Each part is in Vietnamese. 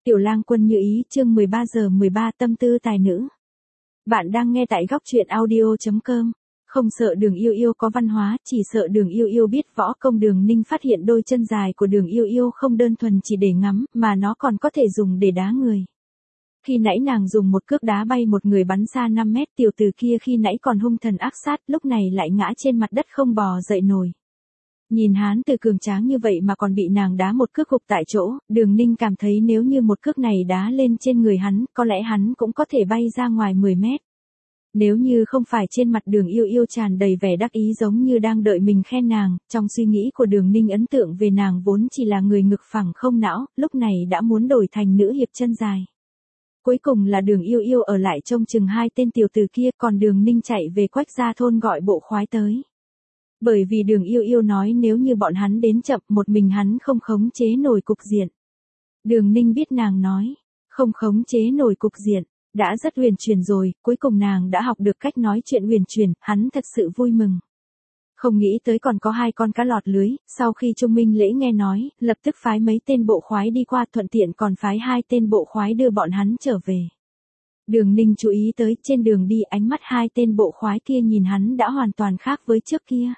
Tiểu lang quân như ý, chương 13 giờ 13 tâm tư tài nữ. Bạn đang nghe tại góc truyện audio.com. Không sợ Đường Yêu Yêu có văn hóa, chỉ sợ Đường Yêu Yêu biết võ công. Đường Ninh phát hiện đôi chân dài của Đường Yêu Yêu không đơn thuần chỉ để ngắm, mà nó còn có thể dùng để đá người. Khi nãy nàng dùng một cước đá bay một người bắn xa 5 mét, tiểu tử kia khi nãy còn hung thần ác sát, lúc này lại ngã trên mặt đất không bò dậy nổi. Nhìn hán tử cường tráng như vậy mà còn bị nàng đá một cước gục tại chỗ, Đường Ninh cảm thấy nếu như một cước này đá lên trên người hắn, có lẽ hắn cũng có thể bay ra ngoài 10 mét. Nếu như không phải trên mặt Đường Yêu Yêu tràn đầy vẻ đắc ý giống như đang đợi mình khen nàng, trong suy nghĩ của Đường Ninh ấn tượng về nàng vốn chỉ là người ngực phẳng không não, lúc này đã muốn đổi thành nữ hiệp chân dài. Cuối cùng là Đường Yêu Yêu ở lại trông chừng hai tên tiểu tử kia, còn Đường Ninh chạy về Quách Gia thôn gọi bộ khoái tới. Bởi vì Đường Yêu Yêu nói nếu như bọn hắn đến chậm, một mình hắn không khống chế nổi cục diện. Đường Ninh biết nàng nói, không khống chế nổi cục diện, đã rất huyền chuyển rồi, cuối cùng nàng đã học được cách nói chuyện huyền chuyển, hắn thật sự vui mừng. Không nghĩ tới còn có hai con cá lọt lưới, sau khi Trung Minh Lễ nghe nói, lập tức phái mấy tên bộ khoái đi qua, thuận tiện còn phái hai tên bộ khoái đưa bọn hắn trở về. Đường Ninh chú ý tới trên đường đi ánh mắt hai tên bộ khoái kia nhìn hắn đã hoàn toàn khác với trước kia.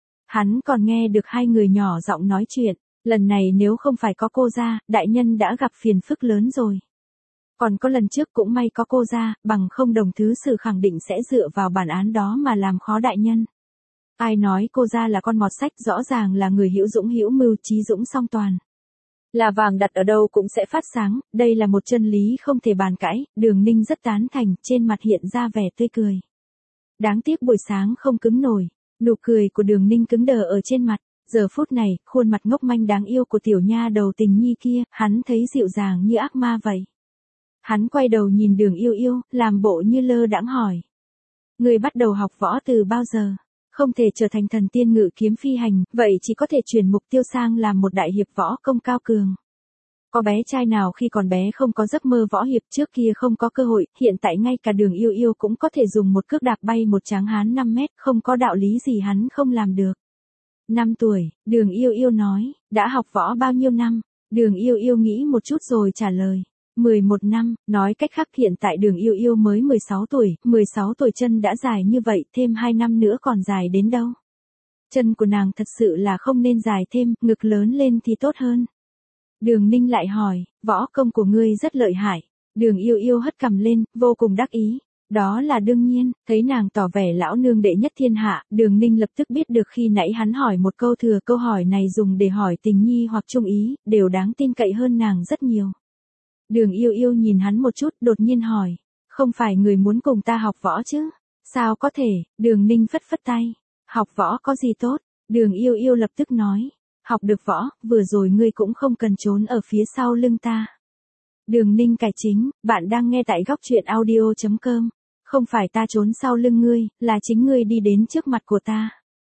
Hắn còn nghe được hai người nhỏ giọng nói chuyện, lần này nếu không phải có cô ra, đại nhân đã gặp phiền phức lớn rồi. Còn có lần trước cũng may có cô ra, bằng không đồng thứ sử khẳng định sẽ dựa vào bản án đó mà làm khó đại nhân. Ai nói cô ra là con mọt sách, rõ ràng là người hữu dũng hữu mưu, trí dũng song toàn. Là vàng đặt ở đâu cũng sẽ phát sáng, đây là một chân lý không thể bàn cãi, Đường Ninh rất tán thành, trên mặt hiện ra vẻ tươi cười. Đáng tiếc buổi sáng không cứng nổi. Nụ cười của Đường Ninh cứng đờ ở trên mặt, giờ phút này, khuôn mặt ngốc manh đáng yêu của tiểu nha đầu tình nhi kia, hắn thấy dịu dàng như ác ma vậy. Hắn quay đầu nhìn Đường Yêu Yêu, làm bộ như lơ đãng hỏi. Người bắt đầu học võ từ bao giờ? Không thể trở thành thần tiên ngự kiếm phi hành, vậy chỉ có thể chuyển mục tiêu sang làm một đại hiệp võ công cao cường. Có bé trai nào khi còn bé không có giấc mơ võ hiệp, trước kia không có cơ hội, hiện tại ngay cả Đường Yêu Yêu cũng có thể dùng một cước đạp bay một tráng hán 5 mét, không có đạo lý gì hắn không làm được. 5 tuổi, Đường Yêu Yêu nói, đã học võ bao nhiêu năm? Đường Yêu Yêu nghĩ một chút rồi trả lời. 11 năm, nói cách khác hiện tại Đường Yêu Yêu mới 16 tuổi chân đã dài như vậy, thêm 2 năm nữa còn dài đến đâu. Chân của nàng thật sự là không nên dài thêm, ngực lớn lên thì tốt hơn. Đường Ninh lại hỏi, võ công của ngươi rất lợi hại. Đường Yêu Yêu hất cằm lên, vô cùng đắc ý. Đó là đương nhiên, thấy nàng tỏ vẻ lão nương đệ nhất thiên hạ, Đường Ninh lập tức biết được khi nãy hắn hỏi một câu thừa, câu hỏi này dùng để hỏi tình nhi hoặc trung ý, đều đáng tin cậy hơn nàng rất nhiều. Đường Yêu Yêu nhìn hắn một chút, đột nhiên hỏi, không phải người muốn cùng ta học võ chứ? Sao có thể? Đường Ninh phất phất tay, học võ có gì tốt? Đường Yêu Yêu lập tức nói, học được võ, vừa rồi ngươi cũng không cần trốn ở phía sau lưng ta. Đường Ninh cải chính, bạn đang nghe tại góc truyện audio.com. Không phải ta trốn sau lưng ngươi, là chính ngươi đi đến trước mặt của ta.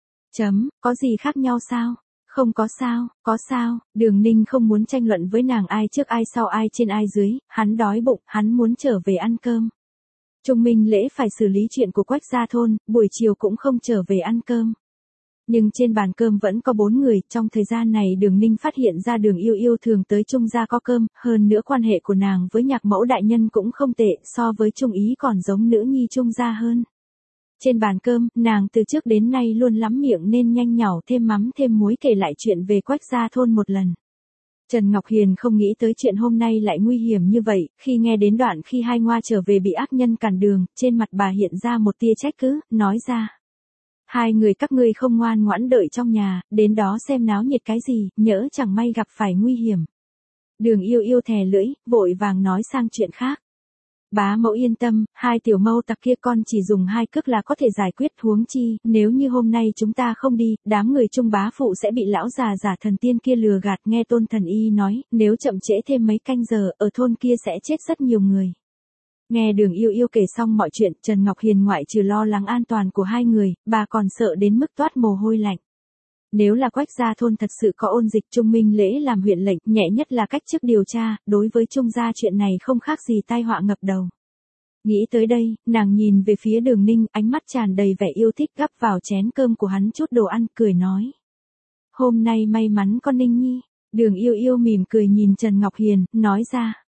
Có gì khác nhau sao? Không có sao, Đường Ninh không muốn tranh luận với nàng ai trước ai sau ai trên ai dưới, hắn đói bụng, hắn muốn trở về ăn cơm. Trung Minh Lễ phải xử lý chuyện của Quách Gia thôn, buổi chiều cũng không trở về ăn cơm. Nhưng trên bàn cơm vẫn có 4 người, trong thời gian này Đường Ninh phát hiện ra Đường Yêu Yêu thường tới Trung gia có cơm, hơn nữa quan hệ của nàng với nhạc mẫu đại nhân cũng không tệ, so với Trung ý còn giống nữ nhi Trung gia hơn. Trên bàn cơm, nàng từ trước đến nay luôn lắm miệng nên nhanh nhảu thêm mắm thêm muối kể lại chuyện về Quách Gia thôn một lần. Trần Ngọc Hiền không nghĩ tới chuyện hôm nay lại nguy hiểm như vậy, khi nghe đến đoạn khi hai ngoa trở về bị ác nhân cản đường, trên mặt bà hiện ra một tia trách cứ, nói ra. Hai người các ngươi không ngoan ngoãn đợi trong nhà, đến đó xem náo nhiệt cái gì, nhỡ chẳng may gặp phải nguy hiểm. Đường Yêu Yêu thè lưỡi, vội vàng nói sang chuyện khác. Bá mẫu yên tâm, hai tiểu mâu tặc kia con chỉ dùng 2 cước là có thể giải quyết, huống chi, nếu như hôm nay chúng ta không đi, đám người Trung bá phụ sẽ bị lão già giả thần tiên kia lừa gạt. Nghe Tôn Thần Y nói, nếu chậm trễ thêm mấy canh giờ, ở thôn kia sẽ chết rất nhiều người. Nghe Đường Yêu Yêu kể xong mọi chuyện, Trần Ngọc Hiền ngoại trừ lo lắng an toàn của hai người, bà còn sợ đến mức toát mồ hôi lạnh. Nếu là Quách Gia thôn thật sự có ôn dịch, Trung Minh Lễ làm huyện lệnh, nhẹ nhất là cách chức điều tra, đối với Trung gia chuyện này không khác gì tai họa ngập đầu. Nghĩ tới đây, nàng nhìn về phía Đường Ninh, ánh mắt tràn đầy vẻ yêu thích, gắp vào chén cơm của hắn chút đồ ăn, cười nói. Hôm nay may mắn con Ninh nhi. Đường Yêu Yêu mỉm cười nhìn Trần Ngọc Hiền, nói ra.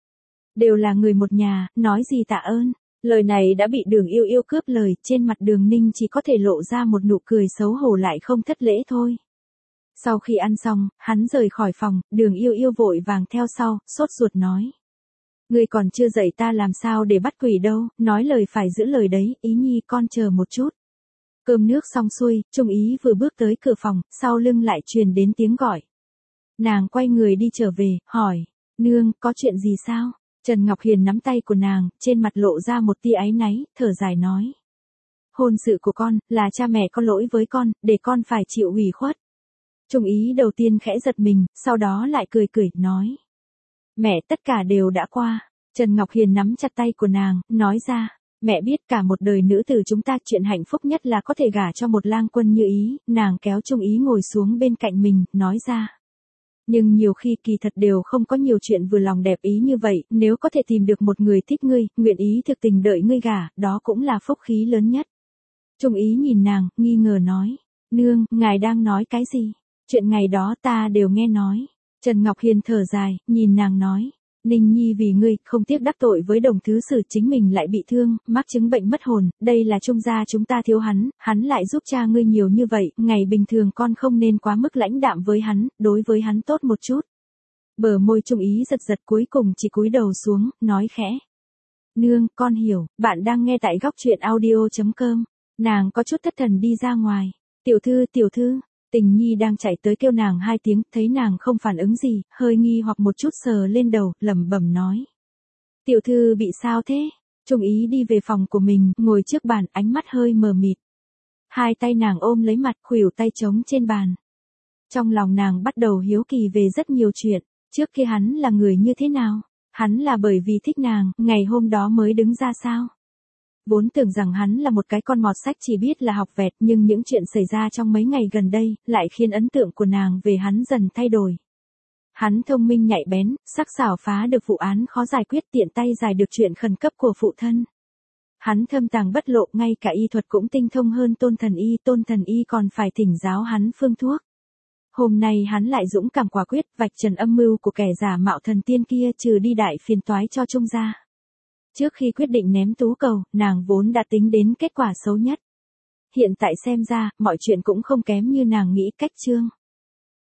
Đều là người một nhà, nói gì tạ ơn. Lời này đã bị Đường Yêu Yêu cướp lời, trên mặt Đường Ninh chỉ có thể lộ ra một nụ cười xấu hổ lại không thất lễ thôi. Sau khi ăn xong, hắn rời khỏi phòng, Đường Yêu Yêu vội vàng theo sau, sốt ruột nói. Ngươi còn chưa dạy ta làm sao để bắt quỷ đâu, nói lời phải giữ lời đấy, Ý Nhi con chờ một chút. Cơm nước xong xuôi, Trung Ý vừa bước tới cửa phòng, sau lưng lại truyền đến tiếng gọi. Nàng quay người đi trở về, hỏi, nương, có chuyện gì sao? Trần Ngọc Hiền nắm tay của nàng, trên mặt lộ ra một tia áy náy, thở dài nói. Hôn sự của con, là cha mẹ có lỗi với con, để con phải chịu ủy khuất. Trung Ý đầu tiên khẽ giật mình, sau đó lại cười cười, nói. Mẹ tất cả đều đã qua. Trần Ngọc Hiền nắm chặt tay của nàng, nói ra. Mẹ biết cả một đời nữ tử chúng ta chuyện hạnh phúc nhất là có thể gả cho một lang quân như Ý, nàng kéo Trung Ý ngồi xuống bên cạnh mình, nói ra. Nhưng nhiều khi kỳ thật đều không có nhiều chuyện vừa lòng đẹp ý như vậy, nếu có thể tìm được một người thích ngươi, nguyện ý thực tình đợi ngươi gả, đó cũng là phúc khí lớn nhất. Trung Ý nhìn nàng, nghi ngờ nói, nương, ngài đang nói cái gì? Chuyện ngày đó ta đều nghe nói. Trần Ngọc Hiền thở dài, nhìn nàng nói, Ninh Nhi vì ngươi, không tiếc đắc tội với Đồng thứ sử, chính mình lại bị thương, mắc chứng bệnh mất hồn, đây là Trung gia chúng ta thiếu hắn lại giúp cha ngươi nhiều như vậy, ngày bình thường con không nên quá mức lãnh đạm với hắn, đối với hắn tốt một chút. Bờ môi Trung Ý giật giật, cuối cùng chỉ cúi đầu xuống, nói khẽ. Nương, con hiểu, bạn đang nghe tại góc truyện audio.com. Nàng có chút thất thần đi ra ngoài. Tiểu thư. Tình Nhi đang chạy tới kêu nàng 2 tiếng, thấy nàng không phản ứng gì, hơi nghi hoặc một chút sờ lên đầu, lẩm bẩm nói. Tiểu thư bị sao thế? Trung Ý đi về phòng của mình, ngồi trước bàn, ánh mắt hơi mờ mịt. 2 tay nàng ôm lấy mặt, khuỷu tay trống trên bàn. Trong lòng nàng bắt đầu hiếu kỳ về rất nhiều chuyện, trước kia hắn là người như thế nào? Hắn là bởi vì thích nàng, ngày hôm đó mới đứng ra sao? Vốn tưởng rằng hắn là một cái con mọt sách chỉ biết là học vẹt, nhưng những chuyện xảy ra trong mấy ngày gần đây, lại khiến ấn tượng của nàng về hắn dần thay đổi. Hắn thông minh nhạy bén, sắc sảo phá được vụ án khó giải quyết, tiện tay giải được chuyện khẩn cấp của phụ thân. Hắn thâm tàng bất lộ, ngay cả y thuật cũng tinh thông hơn Tôn Thần Y còn phải thỉnh giáo hắn phương thuốc. Hôm nay hắn lại dũng cảm quả quyết, vạch trần âm mưu của kẻ giả mạo thần tiên kia, trừ đi đại phiền toái cho Trung gia. Trước khi quyết định ném tú cầu, nàng vốn đã tính đến kết quả xấu nhất. Hiện tại xem ra, mọi chuyện cũng không kém như nàng nghĩ. Cách chương